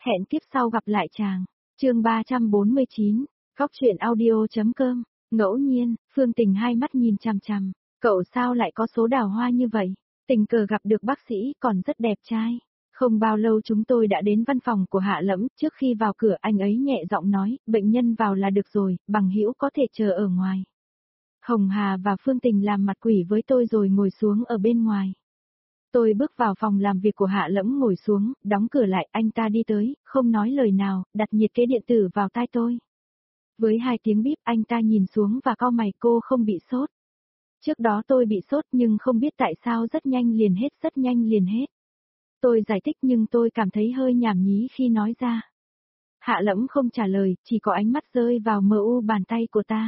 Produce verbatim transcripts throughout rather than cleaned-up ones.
Hẹn kiếp sau gặp lại chàng. Chương ba trăm bốn mươi chín, Góc truyện audio.com. Ngẫu nhiên, Phương Tình hai mắt nhìn chằm chằm, cậu sao lại có số đào hoa như vậy? Tình cờ gặp được bác sĩ còn rất đẹp trai. Không bao lâu chúng tôi đã đến văn phòng của Hạ Lẫm, trước khi vào cửa anh ấy nhẹ giọng nói, bệnh nhân vào là được rồi, bằng hữu có thể chờ ở ngoài. Hồng Hà và Phương Tình làm mặt quỷ với tôi rồi ngồi xuống ở bên ngoài. Tôi bước vào phòng làm việc của Hạ Lẫm ngồi xuống, đóng cửa lại, anh ta đi tới, không nói lời nào, đặt nhiệt kế điện tử vào tai tôi. Với hai tiếng bíp, anh ta nhìn xuống và cau mày, cô không bị sốt. Trước đó tôi bị sốt nhưng không biết tại sao rất nhanh liền hết, rất nhanh liền hết. Tôi giải thích nhưng tôi cảm thấy hơi nhảm nhí khi nói ra. Hạ Lẫm không trả lời, chỉ có ánh mắt rơi vào mờ u bàn tay của ta.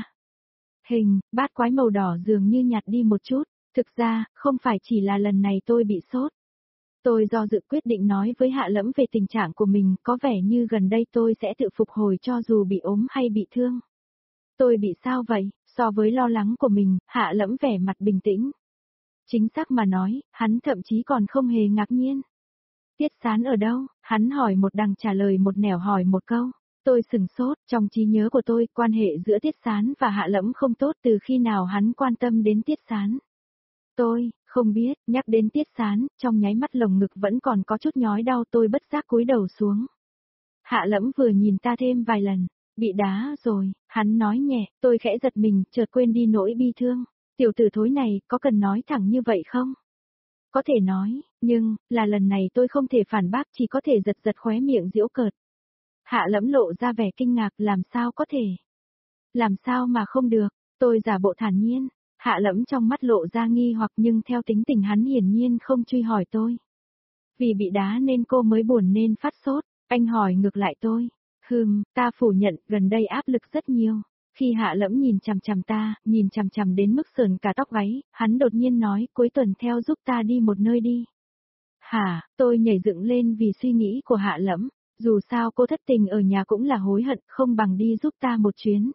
Hình, bát quái màu đỏ dường như nhạt đi một chút, thực ra, không phải chỉ là lần này tôi bị sốt. Tôi do dự quyết định nói với Hạ Lẫm về tình trạng của mình, có vẻ như gần đây tôi sẽ tự phục hồi cho dù bị ốm hay bị thương. Tôi bị sao vậy? So với lo lắng của mình, Hạ Lẫm vẻ mặt bình tĩnh. Chính xác mà nói, hắn thậm chí còn không hề ngạc nhiên. Tiết Sán ở đâu? Hắn hỏi một đằng trả lời một nẻo hỏi một câu. Tôi sừng sốt, trong trí nhớ của tôi, quan hệ giữa Tiết Sán và Hạ Lẫm không tốt từ khi nào hắn quan tâm đến Tiết Sán. Tôi, không biết, nhắc đến Tiết Sán, trong nháy mắt lồng ngực vẫn còn có chút nhói đau, tôi bất giác cúi đầu xuống. Hạ Lẫm vừa nhìn ta thêm vài lần, bị đá rồi, hắn nói nhẹ, tôi khẽ giật mình, chợt quên đi nỗi bi thương. Tiểu tử thối này, có cần nói thẳng như vậy không? Có thể nói, nhưng, là lần này tôi không thể phản bác, chỉ có thể giật giật khóe miệng giễu cợt. Hạ Lẫm lộ ra vẻ kinh ngạc, làm sao có thể? Làm sao mà không được? Tôi giả bộ thản nhiên. Hạ Lẫm trong mắt lộ ra nghi hoặc nhưng theo tính tình hắn hiển nhiên không truy hỏi tôi. Vì bị đá nên cô mới buồn nên phát sốt, anh hỏi ngược lại tôi. Hừm, ta phủ nhận, gần đây áp lực rất nhiều. Khi Hạ Lẫm nhìn chằm chằm ta, nhìn chằm chằm đến mức sờn cả tóc gáy, hắn đột nhiên nói, cuối tuần theo giúp ta đi một nơi đi. Hả, tôi nhảy dựng lên vì suy nghĩ của Hạ Lẫm, dù sao cô thất tình ở nhà cũng là hối hận, không bằng đi giúp ta một chuyến.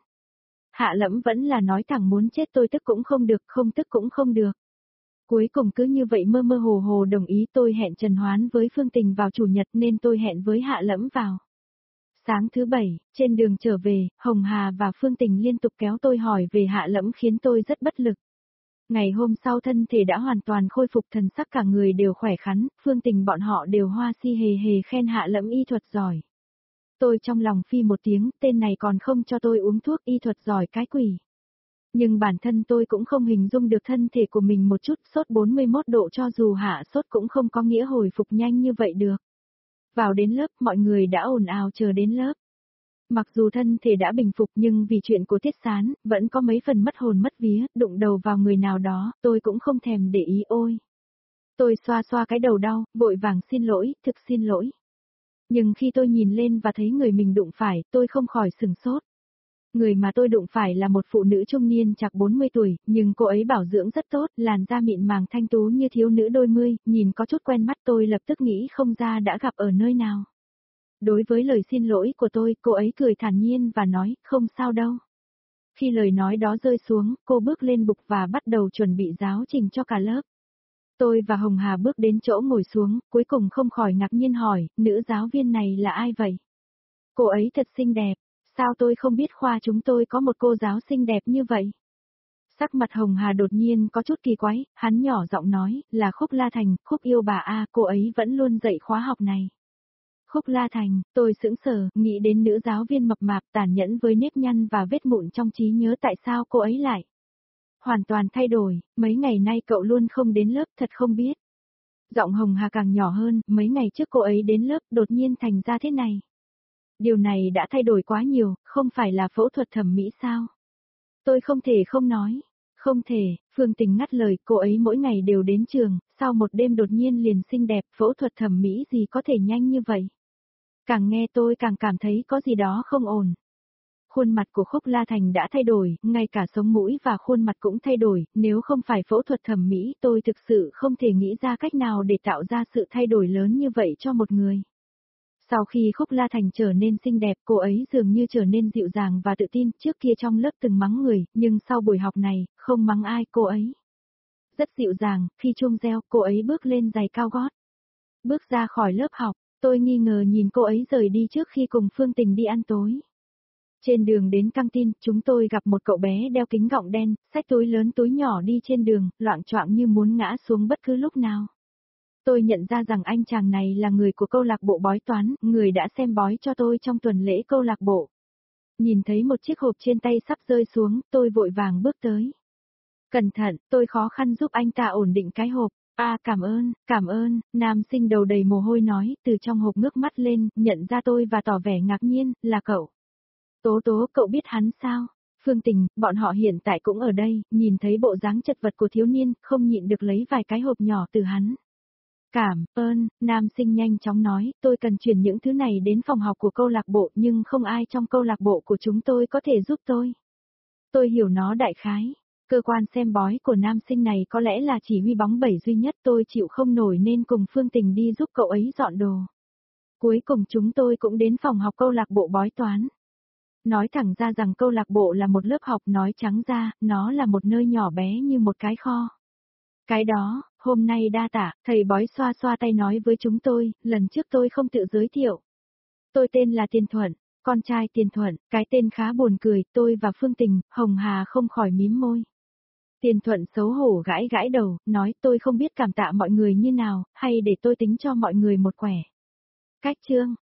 Hạ Lẫm vẫn là nói thẳng muốn chết, tôi tức cũng không được, không tức cũng không được. Cuối cùng cứ như vậy mơ mơ hồ hồ đồng ý. Tôi hẹn Trần Hoán với Phương Tình vào chủ nhật nên tôi hẹn với Hạ Lẫm vào. Sáng thứ bảy, trên đường trở về, Hồng Hà và Phương Tình liên tục kéo tôi hỏi về Hạ Lẫm khiến tôi rất bất lực. Ngày hôm sau thân thể đã hoàn toàn khôi phục, thần sắc cả người đều khỏe khoắn, Phương Tình bọn họ đều hoa si hề hề khen Hạ Lẫm y thuật giỏi. Tôi trong lòng phi một tiếng, tên này còn không cho tôi uống thuốc y thuật giỏi cái quỷ. Nhưng bản thân tôi cũng không hình dung được thân thể của mình một chút, sốt bốn mươi mốt độ cho dù hạ sốt cũng không có nghĩa hồi phục nhanh như vậy được. Vào đến lớp, mọi người đã ồn ào chờ đến lớp. Mặc dù thân thể đã bình phục nhưng vì chuyện của Tiết Sán, vẫn có mấy phần mất hồn mất vía, đụng đầu vào người nào đó, tôi cũng không thèm để ý ôi. Tôi xoa xoa cái đầu đau, vội vàng xin lỗi, thực xin lỗi. Nhưng khi tôi nhìn lên và thấy người mình đụng phải, tôi không khỏi sừng sốt. Người mà tôi đụng phải là một phụ nữ trung niên chạc bốn mươi tuổi, nhưng cô ấy bảo dưỡng rất tốt, làn da mịn màng thanh tú như thiếu nữ đôi mươi, nhìn có chút quen mắt, tôi lập tức nghĩ không ra đã gặp ở nơi nào. Đối với lời xin lỗi của tôi, cô ấy cười thản nhiên và nói, không sao đâu. Khi lời nói đó rơi xuống, cô bước lên bục và bắt đầu chuẩn bị giáo trình cho cả lớp. Tôi và Hồng Hà bước đến chỗ ngồi xuống, cuối cùng không khỏi ngạc nhiên hỏi, nữ giáo viên này là ai vậy? Cô ấy thật xinh đẹp, sao tôi không biết khoa chúng tôi có một cô giáo xinh đẹp như vậy? Sắc mặt Hồng Hà đột nhiên có chút kỳ quái, hắn nhỏ giọng nói, là Khúc La Thành, Khúc yêu bà A, cô ấy vẫn luôn dạy khóa học này. Khúc La Thành, tôi sững sờ, nghĩ đến nữ giáo viên mập mạp tàn nhẫn với nếp nhăn và vết mụn trong trí nhớ, tại sao cô ấy lại hoàn toàn thay đổi, mấy ngày nay cậu luôn không đến lớp, thật không biết. Giọng Hồng Hà càng nhỏ hơn, mấy ngày trước cô ấy đến lớp, đột nhiên thành ra thế này. Điều này đã thay đổi quá nhiều, không phải là phẫu thuật thẩm mỹ sao? Tôi không thể không nói. Không thể, Phương Tình ngắt lời, cô ấy mỗi ngày đều đến trường, sau một đêm đột nhiên liền xinh đẹp, phẫu thuật thẩm mỹ gì có thể nhanh như vậy? Càng nghe tôi càng cảm thấy có gì đó không ổn. Khuôn mặt của Khúc La Thành đã thay đổi, ngay cả sống mũi và khuôn mặt cũng thay đổi, nếu không phải phẫu thuật thẩm mỹ, tôi thực sự không thể nghĩ ra cách nào để tạo ra sự thay đổi lớn như vậy cho một người. Sau khi Khúc La Thành trở nên xinh đẹp, cô ấy dường như trở nên dịu dàng và tự tin, trước kia trong lớp từng mắng người, nhưng sau buổi học này, không mắng ai, cô ấy rất dịu dàng, khi chuông reo, cô ấy bước lên giày cao gót. Bước ra khỏi lớp học, Tôi nghi ngờ nhìn cô ấy rời đi trước khi cùng Phương Tình đi ăn tối. Trên đường đến căng tin, chúng tôi gặp một cậu bé đeo kính gọng đen, xách túi lớn túi nhỏ đi trên đường, loạng choạng như muốn ngã xuống bất cứ lúc nào. Tôi nhận ra rằng anh chàng này là người của câu lạc bộ bói toán, người đã xem bói cho tôi trong tuần lễ câu lạc bộ. Nhìn thấy một chiếc hộp trên tay sắp rơi xuống, tôi vội vàng bước tới. Cẩn thận, tôi khó khăn giúp anh ta ổn định cái hộp. À cảm ơn, cảm ơn, nam sinh đầu đầy mồ hôi nói, từ trong hộp ngước mắt lên, nhận ra tôi và tỏ vẻ ngạc nhiên, là cậu. Tố tố, cậu biết hắn sao? Phương Tình, bọn họ hiện tại cũng ở đây, nhìn thấy bộ dáng chật vật của thiếu niên, không nhịn được lấy vài cái hộp nhỏ từ hắn. Cảm ơn, nam sinh nhanh chóng nói, tôi cần chuyển những thứ này đến phòng học của câu lạc bộ nhưng không ai trong câu lạc bộ của chúng tôi có thể giúp tôi. Tôi hiểu nó đại khái. Cơ quan xem bói của nam sinh này có lẽ là chỉ huy bóng bẩy duy nhất, tôi chịu không nổi nên cùng Phương Tình đi giúp cậu ấy dọn đồ. Cuối cùng chúng tôi cũng đến phòng học câu lạc bộ bói toán. Nói thẳng ra rằng câu lạc bộ là một lớp học, nói trắng ra, nó là một nơi nhỏ bé như một cái kho. Cái đó, hôm nay đa tạ, thầy bói xoa xoa tay nói với chúng tôi, lần trước tôi không tự giới thiệu. Tôi tên là Tiền Thuận, con trai Tiền Thuận, cái tên khá buồn cười, tôi và Phương Tình, Hồng Hà không khỏi mím môi. Tiền Thuận xấu hổ gãi gãi đầu, nói tôi không biết cảm tạ mọi người như nào, hay để tôi tính cho mọi người một quẻ. Cách chương.